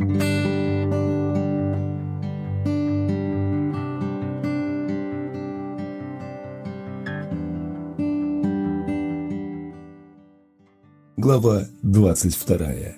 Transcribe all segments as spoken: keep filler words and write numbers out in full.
Глава двадцать вторая.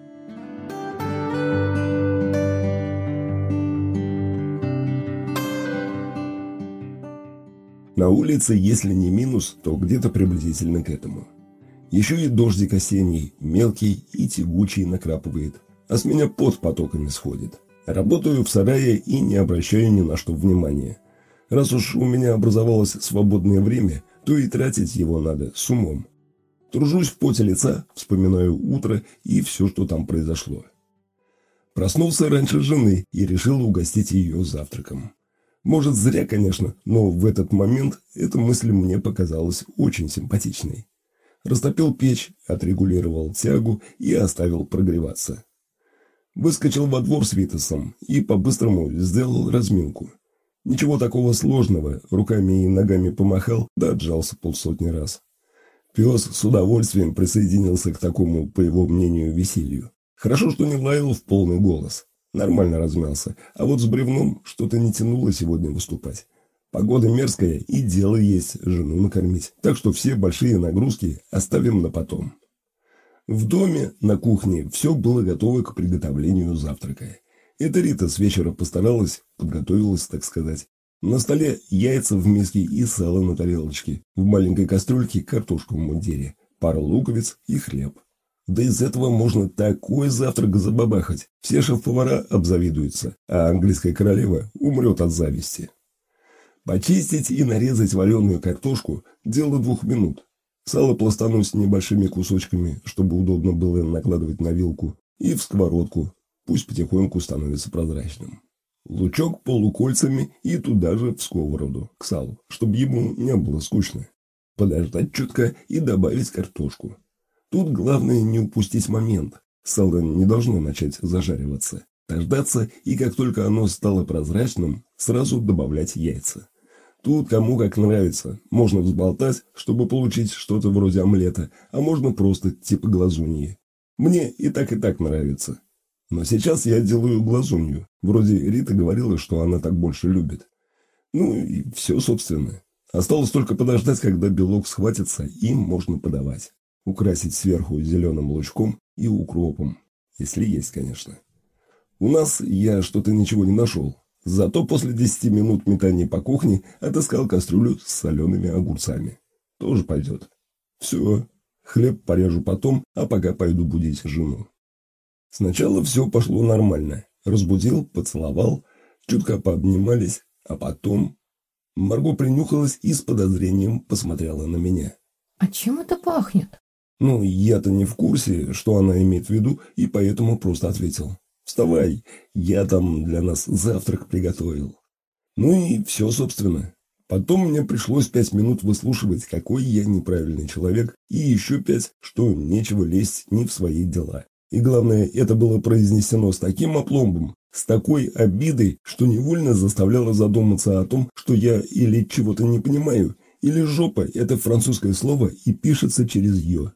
На улице, если не минус, то где-то приблизительно к этому. Еще и дождик осенний, мелкий и тягучий накрапывает, а с меня пот потоками сходит. Работаю в сарае и не обращаю ни на что внимания. Раз уж у меня образовалось свободное время, то и тратить его надо с умом. Тружусь в поте лица, вспоминаю утро и все, что там произошло. Проснулся раньше жены и решил угостить ее завтраком. Может, зря, конечно, но в этот момент эта мысль мне показалась очень симпатичной. Растопил печь, отрегулировал тягу и оставил прогреваться. Выскочил во двор с Витасом и по-быстрому сделал разминку. Ничего такого сложного, руками и ногами помахал, да отжался полсотни раз. Пес с удовольствием присоединился к такому, по его мнению, веселью. Хорошо, что не лаял в полный голос. Нормально размялся, а вот с бревном что-то не тянуло сегодня выступать. Погода мерзкая и дело есть жену накормить, так что все большие нагрузки оставим на потом. В доме, на кухне, все было готово к приготовлению завтрака. Это Рита с вечера постаралась, подготовилась, так сказать. На столе яйца в миске и сало на тарелочке, в маленькой кастрюльке картошка в мундире, пара луковиц и хлеб. Да из этого можно такой завтрак забабахать. Все шеф-повара обзавидуются, а английская королева умрет от зависти. Почистить и нарезать вареную картошку – дело двух минут. Сало пластануть небольшими кусочками, чтобы удобно было накладывать на вилку, и в сковородку, пусть потихоньку становится прозрачным. Лучок полукольцами и туда же в сковороду, к салу, чтобы ему не было скучно. Подождать чутка и добавить картошку. Тут главное не упустить момент. Сало не должно начать зажариваться. Дождаться, и как только оно стало прозрачным, сразу добавлять яйца. Тут кому как нравится. Можно взболтать, чтобы получить что-то вроде омлета, а можно просто типа глазуньи. Мне и так и так нравится. Но сейчас я делаю глазунью. Вроде Рита говорила, что она так больше любит. Ну и все, собственно. Осталось только подождать, когда белок схватится, и можно подавать. Украсить сверху зеленым лучком и укропом. Если есть, конечно. У нас я что-то ничего не нашел. Зато после десяти минут метания по кухне отыскал кастрюлю с солеными огурцами. Тоже пойдет. Все. Хлеб порежу потом, а пока пойду будить жену. Сначала все пошло нормально. Разбудил, поцеловал, чутка пообнимались, а потом... Марго принюхалась и с подозрением посмотрела на меня. «А чем это пахнет?» Ну, я-то не в курсе, что она имеет в виду, и поэтому просто ответил. «Вставай, я там для нас завтрак приготовил». Ну и все, собственно. Потом мне пришлось пять минут выслушивать, какой я неправильный человек, и еще пять, что нечего лезть ни в свои дела. И главное, это было произнесено с таким опломбом, с такой обидой, что невольно заставляло задуматься о том, что я или чего-то не понимаю, или жопа – это французское слово и пишется через «ё».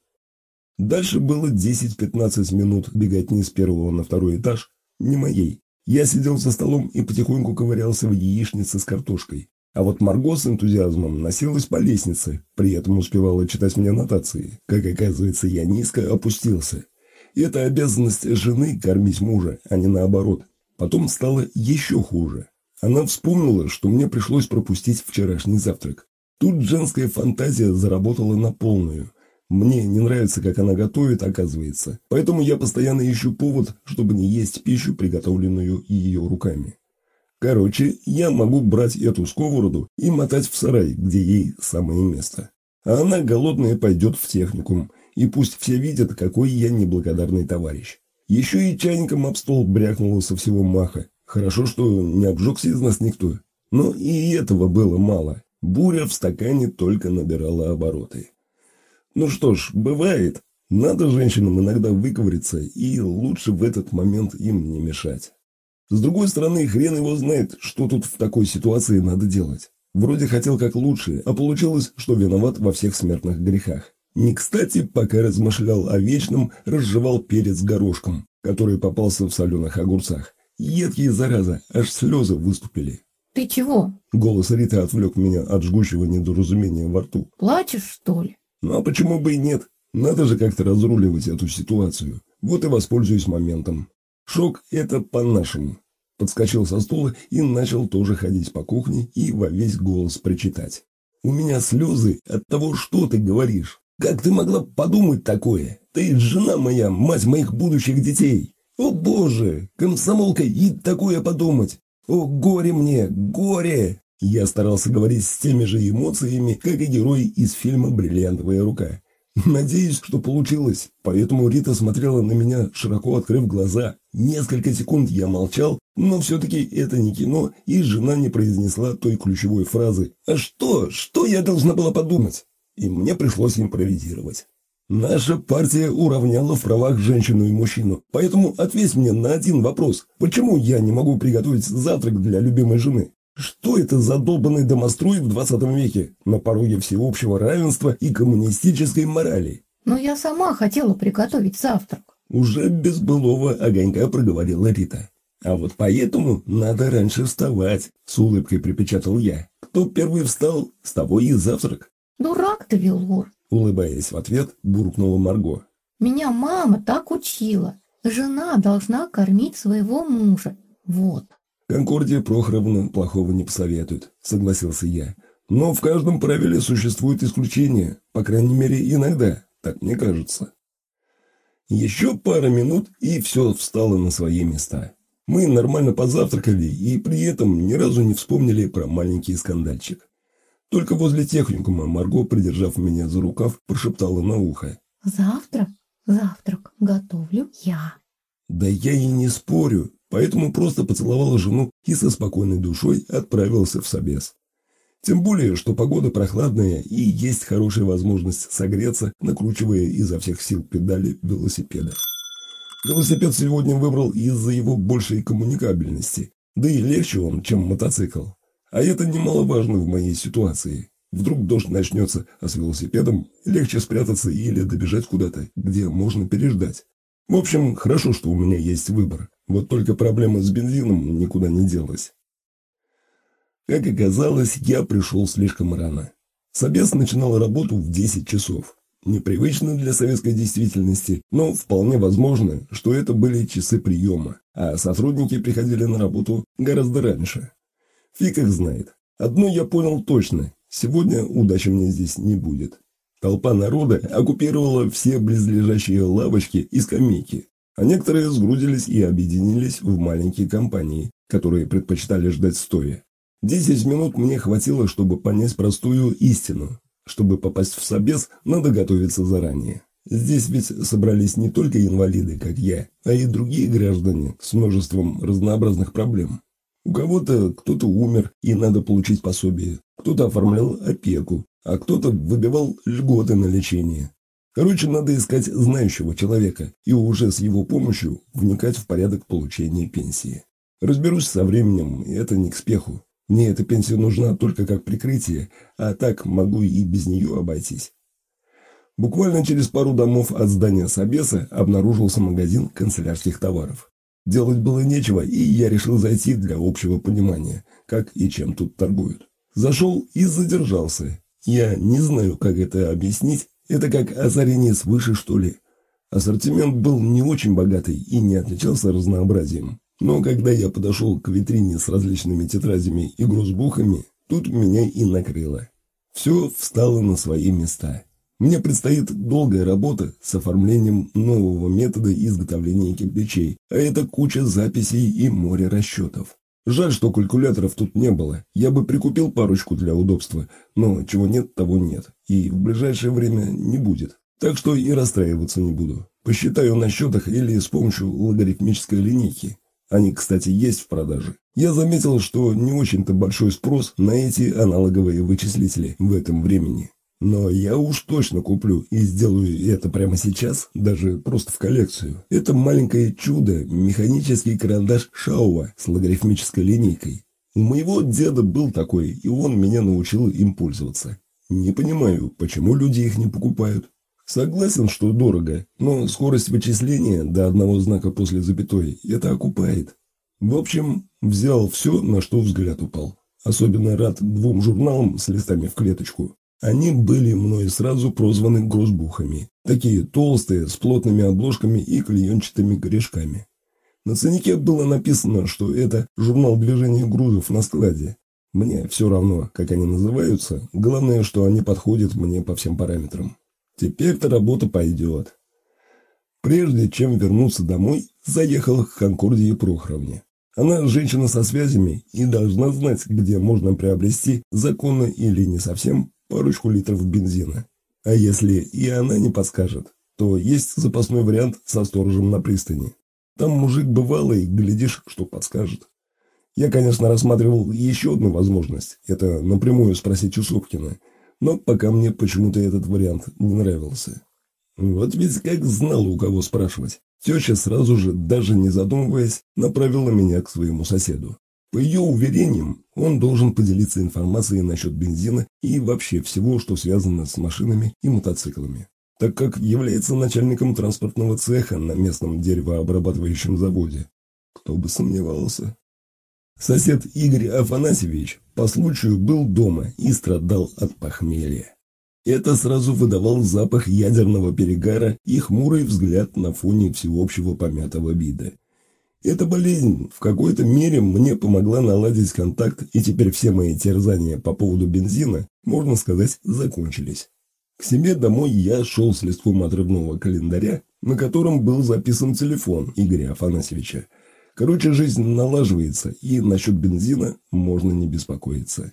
Дальше было десять-пятнадцать минут беготни с первого на второй этаж, не моей. Я сидел за столом и потихоньку ковырялся в яичнице с картошкой. А вот Марго с энтузиазмом носилась по лестнице, при этом успевала читать мне нотации. Как оказывается, я низко опустился. И это обязанность жены кормить мужа, а не наоборот. Потом стало еще хуже. Она вспомнила, что мне пришлось пропустить вчерашний завтрак. Тут женская фантазия заработала на полную. Мне не нравится, как она готовит, оказывается. Поэтому я постоянно ищу повод, чтобы не есть пищу, приготовленную ее руками. Короче, я могу брать эту сковороду и мотать в сарай, где ей самое место. А она голодная пойдет в техникум. И пусть все видят, какой я неблагодарный товарищ. Еще и чайником об стол брякнуло со всего маха. Хорошо, что не обжегся из нас никто. Но и этого было мало. Буря в стакане только набирала обороты. Ну что ж, бывает. Надо женщинам иногда выковыриться, и лучше в этот момент им не мешать. С другой стороны, хрен его знает, что тут в такой ситуации надо делать. Вроде хотел как лучше, а получилось, что виноват во всех смертных грехах. Не кстати, пока размышлял о вечном, разжевал перец горошком. который попался в соленых огурцах. Едкие, зараза, аж слезы выступили. Ты чего? Голос Риты отвлек меня от жгучего недоразумения во рту. Плачешь, что ли? Ну а почему бы и нет? Надо же как-то разруливать эту ситуацию. Вот и воспользуюсь моментом. Шок – это по-нашему. Подскочил со стула и начал тоже ходить по кухне и во весь голос причитать. У меня слезы от того, что ты говоришь. Как ты могла подумать такое? Ты жена моя, мать моих будущих детей. О боже, комсомолка, и такое подумать. О горе мне, горе. Я старался говорить с теми же эмоциями, как и герой из фильма «Бриллиантовая рука». Надеюсь, что получилось, поэтому Рита смотрела на меня, широко открыв глаза. Несколько секунд я молчал, но все-таки это не кино, и жена не произнесла той ключевой фразы. «А что? Что я должна была подумать?» И мне пришлось импровизировать. Наша партия уравняла в правах женщину и мужчину, поэтому ответь мне на один вопрос. Почему я не могу приготовить завтрак для любимой жены? Что это за долбанный домострой в двадцатом веке, на пороге всеобщего равенства и коммунистической морали? Но я сама хотела приготовить завтрак. Уже без былого огонька проговорила Рита. А вот поэтому надо раньше вставать, с улыбкой припечатал я. Кто первый встал, с того и завтрак. Дурак ты, Велор. Улыбаясь в ответ, буркнула Марго. Меня мама так учила. Жена должна кормить своего мужа. Вот. Конкордия Прохоровна плохого не посоветует, согласился я. Но в каждом правиле существует исключение, по крайней мере иногда, так мне кажется. Еще пара минут, и все встало на свои места. Мы нормально позавтракали и при этом ни разу не вспомнили про маленький скандальчик. Только возле техникума Марго, придержав меня за рукав, прошептала на ухо. Завтрак, завтрак готовлю я. Да я и не спорю, поэтому просто поцеловала жену и со спокойной душой отправился в собес. Тем более, что погода прохладная и есть хорошая возможность согреться, накручивая изо всех сил педали велосипеда. Велосипед сегодня выбрал из-за его большей коммуникабельности, да и легче он, чем мотоцикл. А это немаловажно в моей ситуации. Вдруг дождь начнется, а с велосипедом легче спрятаться или добежать куда-то, где можно переждать. В общем, хорошо, что у меня есть выбор. Вот только проблема с бензином никуда не делась. Как оказалось, я пришел слишком рано. Собес начинал работу в десять часов. Непривычно для советской действительности, но вполне возможно, что это были часы приема, а сотрудники приходили на работу гораздо раньше. Фиг их знает. Одно я понял точно. Сегодня удачи мне здесь не будет. Толпа народа оккупировала все близлежащие лавочки и скамейки, а некоторые сгрудились и объединились в маленькие компании, которые предпочитали ждать стоя. Десять минут мне хватило, чтобы понять простую истину. Чтобы попасть в собес, надо готовиться заранее. Здесь ведь собрались не только инвалиды, как я, а и другие граждане с множеством разнообразных проблем. У кого-то кто-то умер и надо получить пособие, кто-то оформлял опеку, а кто-то выбивал льготы на лечение. Короче, надо искать знающего человека и уже с его помощью вникать в порядок получения пенсии. Разберусь со временем, и это не к спеху. Мне эта пенсия нужна только как прикрытие, а так могу и без нее обойтись. Буквально через пару домов от здания собеса обнаружился магазин канцелярских товаров. Делать было нечего, и я решил зайти для общего понимания, как и чем тут торгуют. Зашел и задержался. Я не знаю, как это объяснить. Это как озарение свыше, что ли. Ассортимент был не очень богатый и не отличался разнообразием. Но когда я подошел к витрине с различными тетрадями и грозбухами, тут меня и накрыло. Все встало на свои места. Мне предстоит долгая работа с оформлением нового метода изготовления кирпичей, а это куча записей и море расчетов. Жаль, что калькуляторов тут не было. Я бы прикупил парочку для удобства, но чего нет, того нет. И в ближайшее время не будет. Так что и расстраиваться не буду. Посчитаю на счетах или с помощью логарифмической линейки. Они, кстати, есть в продаже. Я заметил, что не очень-то большой спрос на эти аналоговые вычислители в этом времени. Но я уж точно куплю и сделаю это прямо сейчас, даже просто в коллекцию. Это маленькое чудо, механический карандаш Шауа с логарифмической линейкой. У моего деда был такой, и он меня научил им пользоваться. Не понимаю, почему люди их не покупают. Согласен, что дорого, но скорость вычисления до одного знака после запятой это окупает. В общем, взял все, на что взгляд упал. Особенно рад двум журналам с листами в клеточку. Они были мной сразу прозваны грозбухами. Такие толстые, с плотными обложками и клеенчатыми корешками. На ценнике было написано, что это журнал движения грузов на складе. Мне все равно, как они называются, главное, что они подходят мне по всем параметрам. Теперь-то работа пойдет. Прежде чем вернуться домой, заехал к Конкордии Прохоровне. Она женщина со связями и должна знать, где можно приобрести законно или не совсем парочку литров бензина. А если и она не подскажет, то есть запасной вариант со сторожем на пристани. Там мужик бывалый, глядишь, что подскажет. Я, конечно, рассматривал еще одну возможность. Это напрямую спросить у Сопкина. Но пока мне почему-то этот вариант не нравился. Вот ведь как знала, у кого спрашивать. Теща сразу же, даже не задумываясь, направила меня к своему соседу. По ее уверениям, он должен поделиться информацией насчет бензина и вообще всего, что связано с машинами и мотоциклами, так как является начальником транспортного цеха на местном деревообрабатывающем заводе. Кто бы сомневался. Сосед Игорь Афанасьевич по случаю был дома и страдал от похмелья. Это сразу выдавал запах ядерного перегара и хмурый взгляд на фоне всеобщего помятого вида. Эта болезнь в какой-то мере мне помогла наладить контакт, и теперь все мои терзания по поводу бензина, можно сказать, закончились. К себе домой я шел с листком отрывного календаря, на котором был записан телефон Игоря Афанасьевича. Короче, жизнь налаживается, и насчет бензина можно не беспокоиться.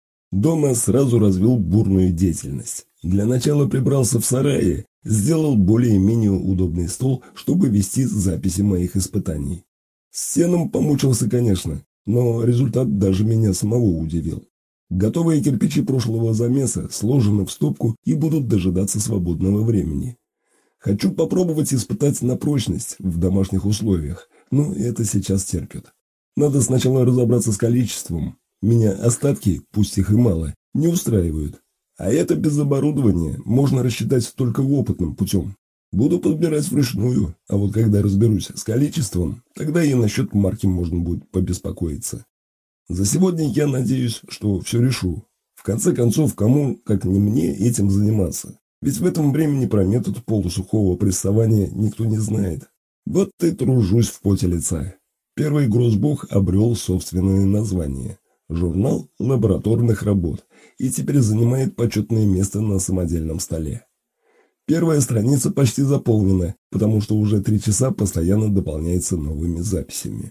Дома сразу развил бурную деятельность. Для начала прибрался в сарае, сделал более-менее удобный стол, чтобы вести записи моих испытаний. С сеном помучился, конечно, но результат даже меня самого удивил. Готовые кирпичи прошлого замеса сложены в стопку и будут дожидаться свободного времени. Хочу попробовать испытать на прочность в домашних условиях, но это сейчас терпит. Надо сначала разобраться с количеством. Меня остатки, пусть их и мало, не устраивают. А это без оборудования можно рассчитать только опытным путем. Буду подбирать вручную, а вот когда разберусь с количеством, тогда и насчет марки можно будет побеспокоиться. За сегодня я надеюсь, что все решу. В конце концов, кому, как не мне, этим заниматься? Ведь в этом времени про метод полусухого прессования никто не знает. Вот и тружусь в поте лица. Первый грозбух обрел собственное название – журнал лабораторных работ, и теперь занимает почетное место на самодельном столе. Первая страница почти заполнена, потому что уже три часа постоянно дополняется новыми записями.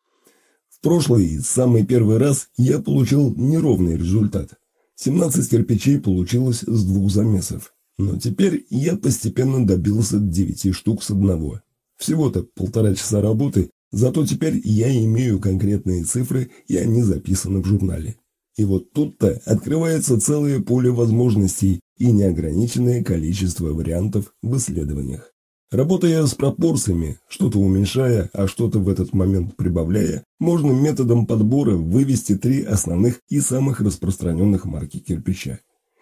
В прошлый, самый первый раз, я получил неровный результат. семнадцать кирпичей получилось с двух замесов, но теперь я постепенно добился девяти штук с одного. Всего-то полтора часа работы, зато теперь я имею конкретные цифры, и они записаны в журнале. И вот тут-то открывается целое поле возможностей и неограниченное количество вариантов в исследованиях. Работая с пропорциями, что-то уменьшая, а что-то в этот момент прибавляя, можно методом подбора вывести три основных и самых распространенных марки кирпича.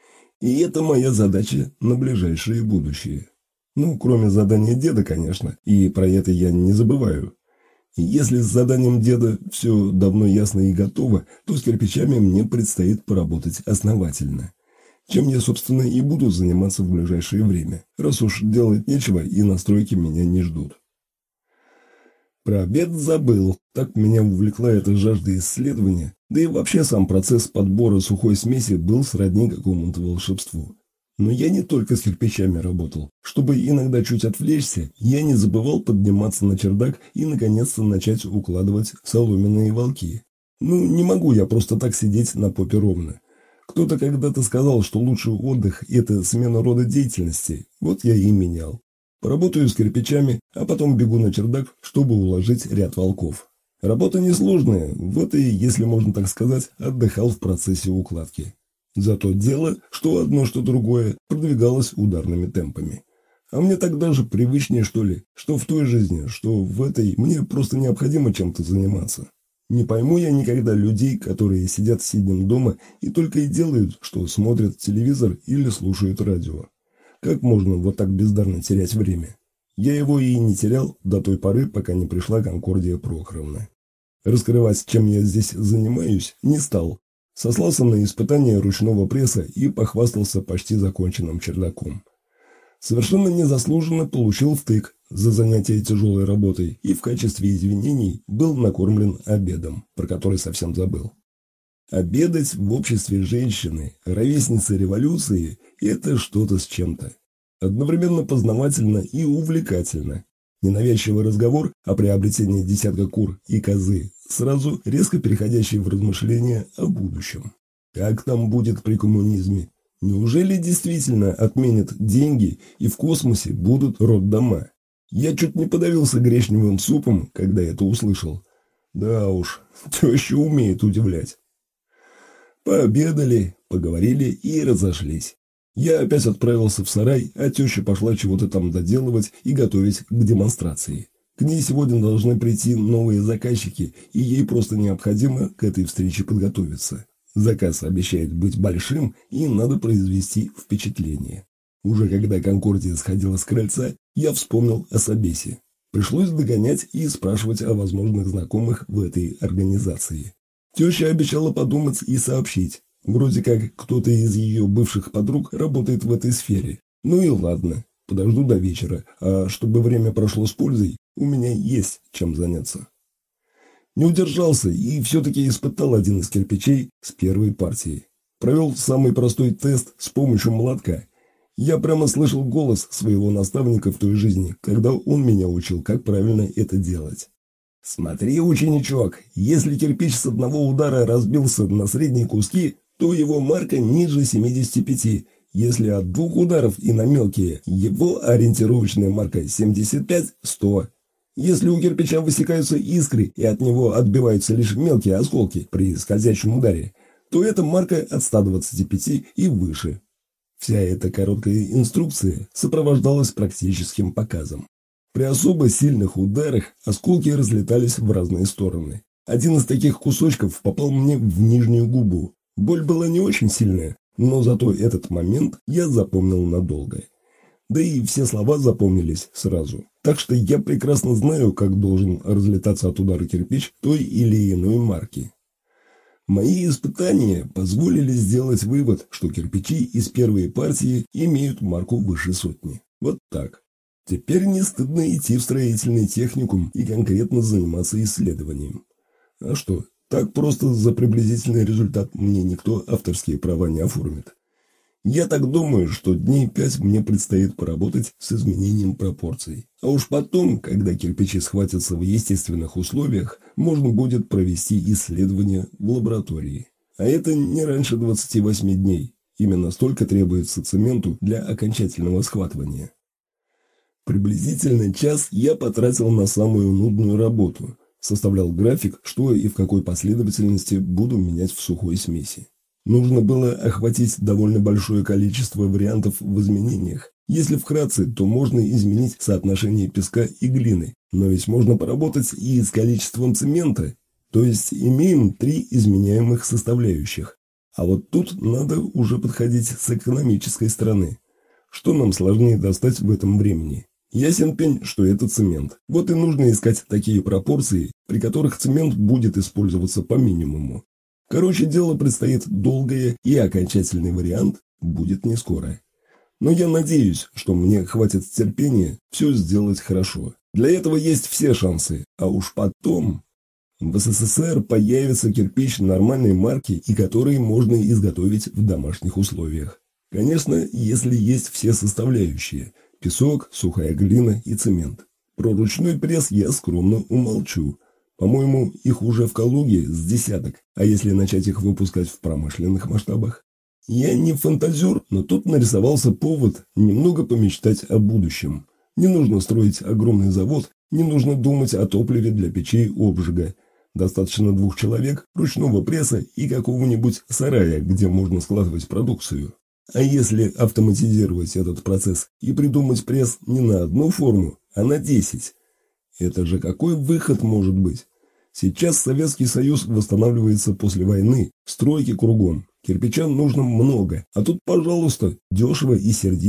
И это моя задача на ближайшее будущее. Ну, кроме задания деда, конечно, и про это я не забываю. Если с заданием деда все давно ясно и готово, то с кирпичами мне предстоит поработать основательно. Чем я, собственно, и буду заниматься в ближайшее время, раз уж делать нечего и настройки меня не ждут. Про обед забыл, так меня увлекла эта жажда исследования, да и вообще сам процесс подбора сухой смеси был сродни какому-то волшебству. Но я не только с кирпичами работал. Чтобы иногда чуть отвлечься, я не забывал подниматься на чердак и наконец-то начать укладывать соломенные волки. Ну, не могу я просто так сидеть на попе ровно. Кто-то когда-то сказал, что лучший отдых – это смена рода деятельности. Вот я и менял. Поработаю с кирпичами, а потом бегу на чердак, чтобы уложить ряд волков. Работа несложная, вот и, если можно так сказать, отдыхал в процессе укладки. Зато дело, что одно, что другое, продвигалось ударными темпами. А мне так даже привычнее, что ли, что в той жизни, что в этой, мне просто необходимо чем-то заниматься. Не пойму я никогда людей, которые сидят сиднем дома и только и делают, что смотрят телевизор или слушают радио. Как можно вот так бездарно терять время? Я его и не терял до той поры, пока не пришла Конкордия Прохоровна. Раскрывать, чем я здесь занимаюсь, не стал. Сослался на испытание ручного пресса и похвастался почти законченным чердаком. Совершенно незаслуженно получил втык за занятие тяжелой работой и в качестве извинений был накормлен обедом, про который совсем забыл. Обедать в обществе женщины, ровесницы революции – это что-то с чем-то. Одновременно познавательно и увлекательно. Ненавязчивый разговор о приобретении десятка кур и козы, сразу резко переходящий в размышления о будущем. Как там будет при коммунизме? Неужели действительно отменят деньги и в космосе будут роддома? Я чуть не подавился гречневым супом, когда это услышал. Да уж, теща умеет удивлять. Пообедали, поговорили и разошлись. Я опять отправился в сарай, а теща пошла чего-то там доделывать и готовить к демонстрации. К ней сегодня должны прийти новые заказчики, и ей просто необходимо к этой встрече подготовиться. Заказ обещает быть большим, и надо произвести впечатление. Уже когда Конкордия сходила с крыльца, я вспомнил о собесе. Пришлось догонять и спрашивать о возможных знакомых в этой организации. Теща обещала подумать и сообщить. Вроде как кто-то из ее бывших подруг работает в этой сфере. Ну и ладно, подожду до вечера, а чтобы время прошло с пользой, у меня есть чем заняться. Не удержался и все-таки испытал один из кирпичей с первой партии. Провел самый простой тест с помощью молотка. Я прямо слышал голос своего наставника в той жизни, когда он меня учил, как правильно это делать. «Смотри, ученичок, если кирпич с одного удара разбился на средние куски, то его марка ниже семидесяти пяти. Если от двух ударов и на мелкие, его ориентировочная марка семьдесят пять — сто. Если у кирпича высекаются искры и от него отбиваются лишь мелкие осколки при скользящем ударе, то это марка от ста двадцати пяти и выше». Вся эта короткая инструкция сопровождалась практическим показом. При особо сильных ударах осколки разлетались в разные стороны. Один из таких кусочков попал мне в нижнюю губу. Боль была не очень сильная, но зато этот момент я запомнил надолго. Да и все слова запомнились сразу. Так что я прекрасно знаю, как должен разлетаться от удара кирпич той или иной марки. Мои испытания позволили сделать вывод, что кирпичи из первой партии имеют марку выше сотни. Вот так. Теперь не стыдно идти в строительный техникум и конкретно заниматься исследованием. А что, так просто за приблизительный результат мне никто авторские права не оформит. Я так думаю, что дней пять мне предстоит поработать с изменением пропорций. А уж потом, когда кирпичи схватятся в естественных условиях, можно будет провести исследования в лаборатории. А это не раньше двадцати восьми дней. Именно столько требуется цементу для окончательного схватывания. Приблизительно час я потратил на самую нудную работу. Составлял график, что и в какой последовательности буду менять в сухой смеси. Нужно было охватить довольно большое количество вариантов в изменениях. Если вкратце, то можно изменить соотношение песка и глины, но ведь можно поработать и с количеством цемента. То есть имеем три изменяемых составляющих. А вот тут надо уже подходить с экономической стороны. Что нам сложнее достать в этом времени? Ясен пень, что это цемент. Вот и нужно искать такие пропорции, при которых цемент будет использоваться по минимуму. Короче, дело предстоит долгое, и окончательный вариант будет не скоро. Но я надеюсь, что мне хватит терпения все сделать хорошо. Для этого есть все шансы, а уж потом... В СССР появится кирпич нормальной марки, и который можно изготовить в домашних условиях. Конечно, если есть все составляющие – песок, сухая глина и цемент. Про ручной пресс я скромно умолчу. По-моему, их уже в Калуге с десяток, а если начать их выпускать в промышленных масштабах? Я не фантазер, но тут нарисовался повод немного помечтать о будущем. Не нужно строить огромный завод, не нужно думать о топливе для печей обжига. Достаточно двух человек, ручного пресса и какого-нибудь сарая, где можно складывать продукцию. А если автоматизировать этот процесс и придумать пресс не на одну форму, а на десять? Это же какой выход может быть? Сейчас Советский Союз восстанавливается после войны, стройки кругом, кирпича нужно много, а тут, пожалуйста, дешево и сердито.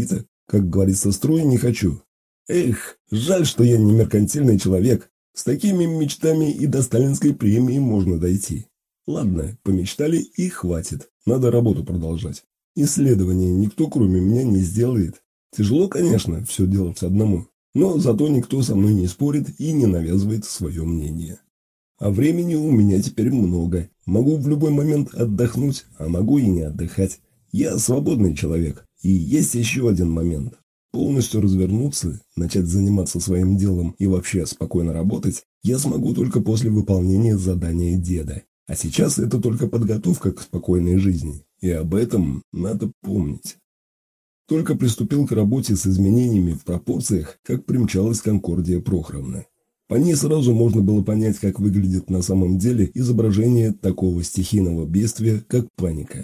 Как говорится, строя не хочу. Эх, жаль, что я не меркантильный человек. С такими мечтами и до сталинской премии можно дойти. Ладно, помечтали и хватит. Надо работу продолжать. Исследования никто кроме меня не сделает. Тяжело, конечно, все делать одному. Но зато никто со мной не спорит и не навязывает свое мнение. А времени у меня теперь много. Могу в любой момент отдохнуть, а могу и не отдыхать. Я свободный человек. И есть еще один момент. Полностью развернуться, начать заниматься своим делом и вообще спокойно работать я смогу только после выполнения задания деда. А сейчас это только подготовка к спокойной жизни. И об этом надо помнить. Только приступил к работе с изменениями в пропорциях, как примчалась Конкордия Прохоровна. По ней сразу можно было понять, как выглядит на самом деле изображение такого стихийного бедствия, как паника.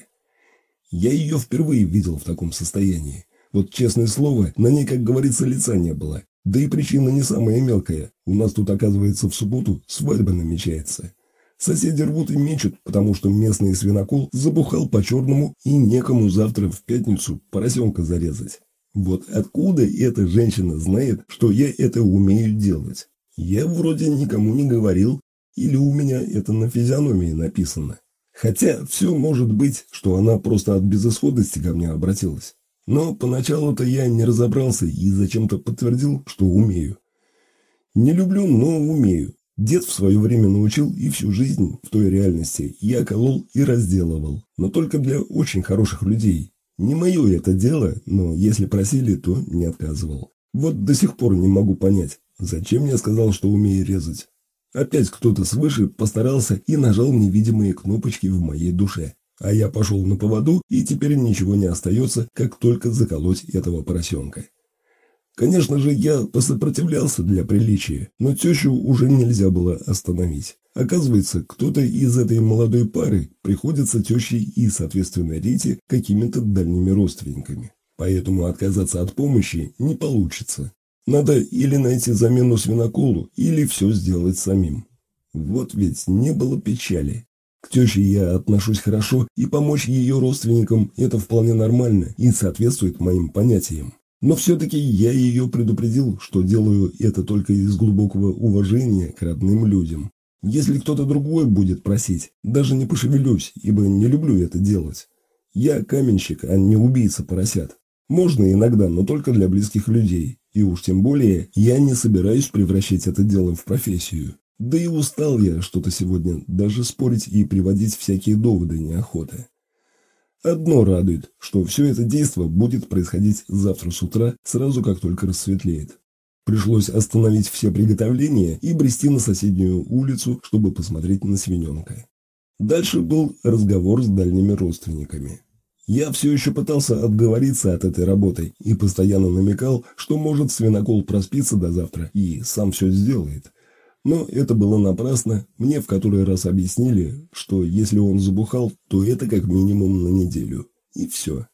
Я ее впервые видел в таком состоянии. Вот, честное слово, на ней, как говорится, лица не было. Да и причина не самая мелкая. У нас тут, оказывается, в субботу свадьба намечается. Соседи рвут и мечут, потому что местный свинокол забухал по-черному и некому завтра в пятницу поросенка зарезать. Вот откуда эта женщина знает, что я это умею делать? Я вроде никому не говорил, или у меня это на физиономии написано. Хотя все может быть, что она просто от безысходности ко мне обратилась. Но поначалу-то я не разобрался и зачем-то подтвердил, что умею. Не люблю, но умею. Дед в свое время научил, и всю жизнь в той реальности я колол и разделывал. Но только для очень хороших людей. Не мое это дело, но если просили, то не отказывал. Вот до сих пор не могу понять, зачем я сказал, что умею резать. Опять кто-то свыше постарался и нажал невидимые кнопочки в моей душе. А я пошел на поводу, и теперь ничего не остается, как только заколоть этого поросенка. Конечно же, я посопротивлялся для приличия, но тещу уже нельзя было остановить. Оказывается, кто-то из этой молодой пары приходится тещей и, соответственно, Рите какими-то дальними родственниками. Поэтому отказаться от помощи не получится. Надо или найти замену свиноколу, или все сделать самим. Вот ведь не было печали. К теще я отношусь хорошо, и помочь ее родственникам – это вполне нормально и соответствует моим понятиям. Но все-таки я ее предупредил, что делаю это только из глубокого уважения к родным людям. Если кто-то другой будет просить, даже не пошевелюсь, ибо не люблю это делать. Я каменщик, а не убийца поросят. Можно иногда, но только для близких людей. И уж тем более я не собираюсь превращать это дело в профессию. Да и устал я что-то сегодня, даже спорить и приводить всякие доводы неохота. Одно радует, что все это действо будет происходить завтра с утра, сразу как только рассветлеет. Пришлось остановить все приготовления и брести на соседнюю улицу, чтобы посмотреть на свиненка. Дальше был разговор с дальними родственниками. Я все еще пытался отговориться от этой работы и постоянно намекал, что может свинокол проспится до завтра и сам все сделает. Но это было напрасно, мне в который раз объяснили, что если он забухал, то это как минимум на неделю. И все.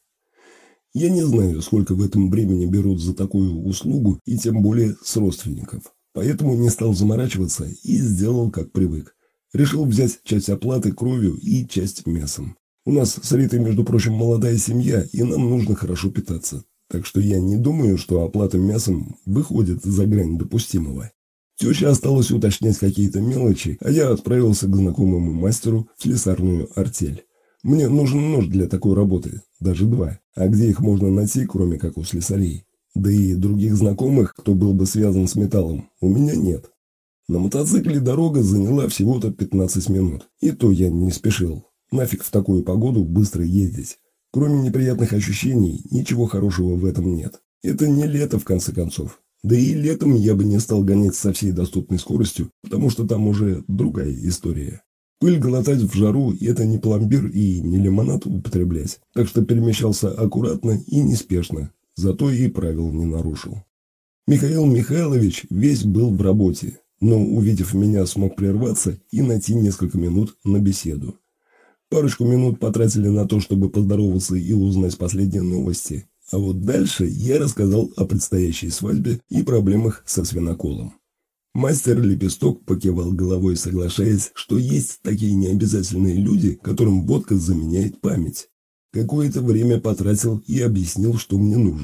Я не знаю, сколько в этом времени берут за такую услугу, и тем более с родственников. Поэтому не стал заморачиваться и сделал как привык. Решил взять часть оплаты кровью и часть мясом. У нас с Ритой, между прочим, молодая семья, и нам нужно хорошо питаться. Так что я не думаю, что оплата мясом выходит за грань допустимого. Теща осталось уточнять какие-то мелочи, а я отправился к знакомому мастеру в слесарную артель. Мне нужен нож для такой работы, даже два. А где их можно найти, кроме как у слесарей? Да и других знакомых, кто был бы связан с металлом, у меня нет. На мотоцикле дорога заняла всего-то пятнадцать минут, и то я не спешил. Нафиг в такую погоду быстро ездить. Кроме неприятных ощущений, ничего хорошего в этом нет. Это не лето, в конце концов. Да и летом я бы не стал гонять со всей доступной скоростью, потому что там уже другая история. Пыль глотать в жару – это не пломбир и не лимонад употреблять, так что перемещался аккуратно и неспешно, зато и правил не нарушил. Михаил Михайлович весь был в работе, но, увидев меня, смог прерваться и найти несколько минут на беседу. Парочку минут потратили на то, чтобы поздороваться и узнать последние новости. А вот дальше я рассказал о предстоящей свадьбе и проблемах со свиноколом. Мастер Лепесток покивал головой, соглашаясь, что есть такие необязательные люди, которым водка заменяет память. Какое-то время потратил и объяснил, что мне нужно.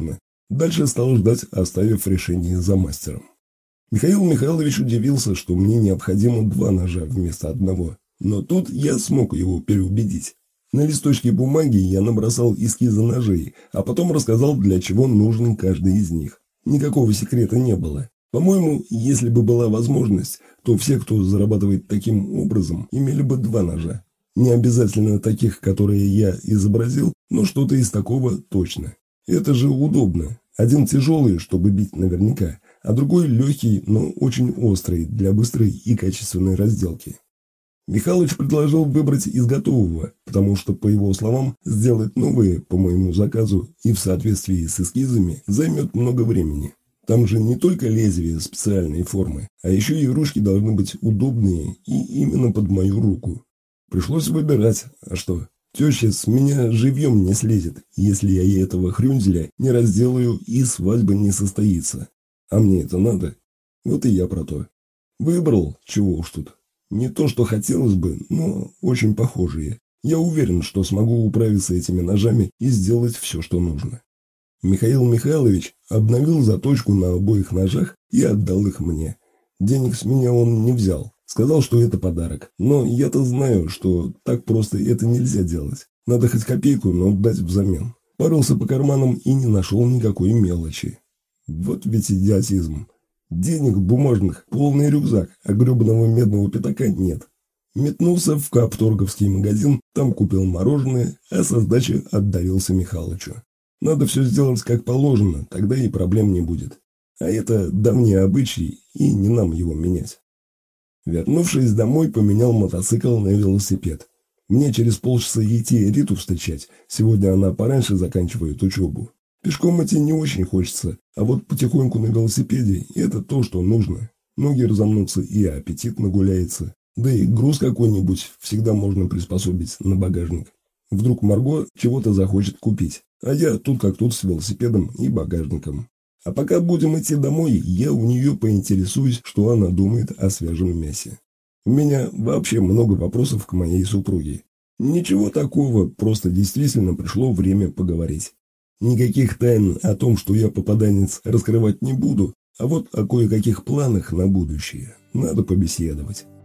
Дальше стал ждать, оставив решение за мастером. Михаил Михайлович удивился, что мне необходимо два ножа вместо одного, но тут я смог его переубедить. На листочке бумаги я набросал эскизы ножей, а потом рассказал, для чего нужен каждый из них. Никакого секрета не было. По-моему, если бы была возможность, то все, кто зарабатывает таким образом, имели бы два ножа. Не обязательно таких, которые я изобразил, но что-то из такого точно. Это же удобно. Один тяжелый, чтобы бить наверняка, а другой легкий, но очень острый, для быстрой и качественной разделки. Михалыч предложил выбрать из готового, потому что, по его словам, сделать новые по моему заказу и в соответствии с эскизами займет много времени. Там же не только лезвие специальной формы, а еще и ручки должны быть удобные и именно под мою руку. Пришлось выбирать, а что? Теща с меня живьем не слезет, если я ей этого хрюнзеля не разделаю и свадьба не состоится. А мне это надо? Вот и я про то. Выбрал, чего уж тут. Не то, что хотелось бы, но очень похожие. Я уверен, что смогу управиться этими ножами и сделать все, что нужно. Михаил Михайлович обновил заточку на обоих ножах и отдал их мне. Денег с меня он не взял. Сказал, что это подарок. Но я-то знаю, что так просто это нельзя делать. Надо хоть копейку, но дать взамен. Порылся по карманам и не нашел никакой мелочи. Вот ведь идиотизм. Денег бумажных полный рюкзак, а гребаного медного пятака нет. Метнулся в капторговский магазин, там купил мороженое, а со сдачи отдавился Михалычу. Надо все сделать как положено, тогда и проблем не будет. А это давний обычай, и не нам его менять. Вернувшись домой, поменял мотоцикл на велосипед. Мне через полчаса идти Риту встречать, сегодня она пораньше заканчивает учебу. Пешком идти не очень хочется, а вот потихоньку на велосипеде – это то, что нужно. Ноги разомнутся и аппетит нагуляется. Да и груз какой-нибудь всегда можно приспособить на багажник. Вдруг Марго чего-то захочет купить, а я тут как тут с велосипедом и багажником. А пока будем идти домой, я у нее поинтересуюсь, что она думает о свежем мясе. У меня вообще много вопросов к моей супруге. Ничего такого, просто действительно пришло время поговорить. Никаких тайн о том, что я попаданец, раскрывать не буду, а вот о кое-каких планах на будущее надо побеседовать.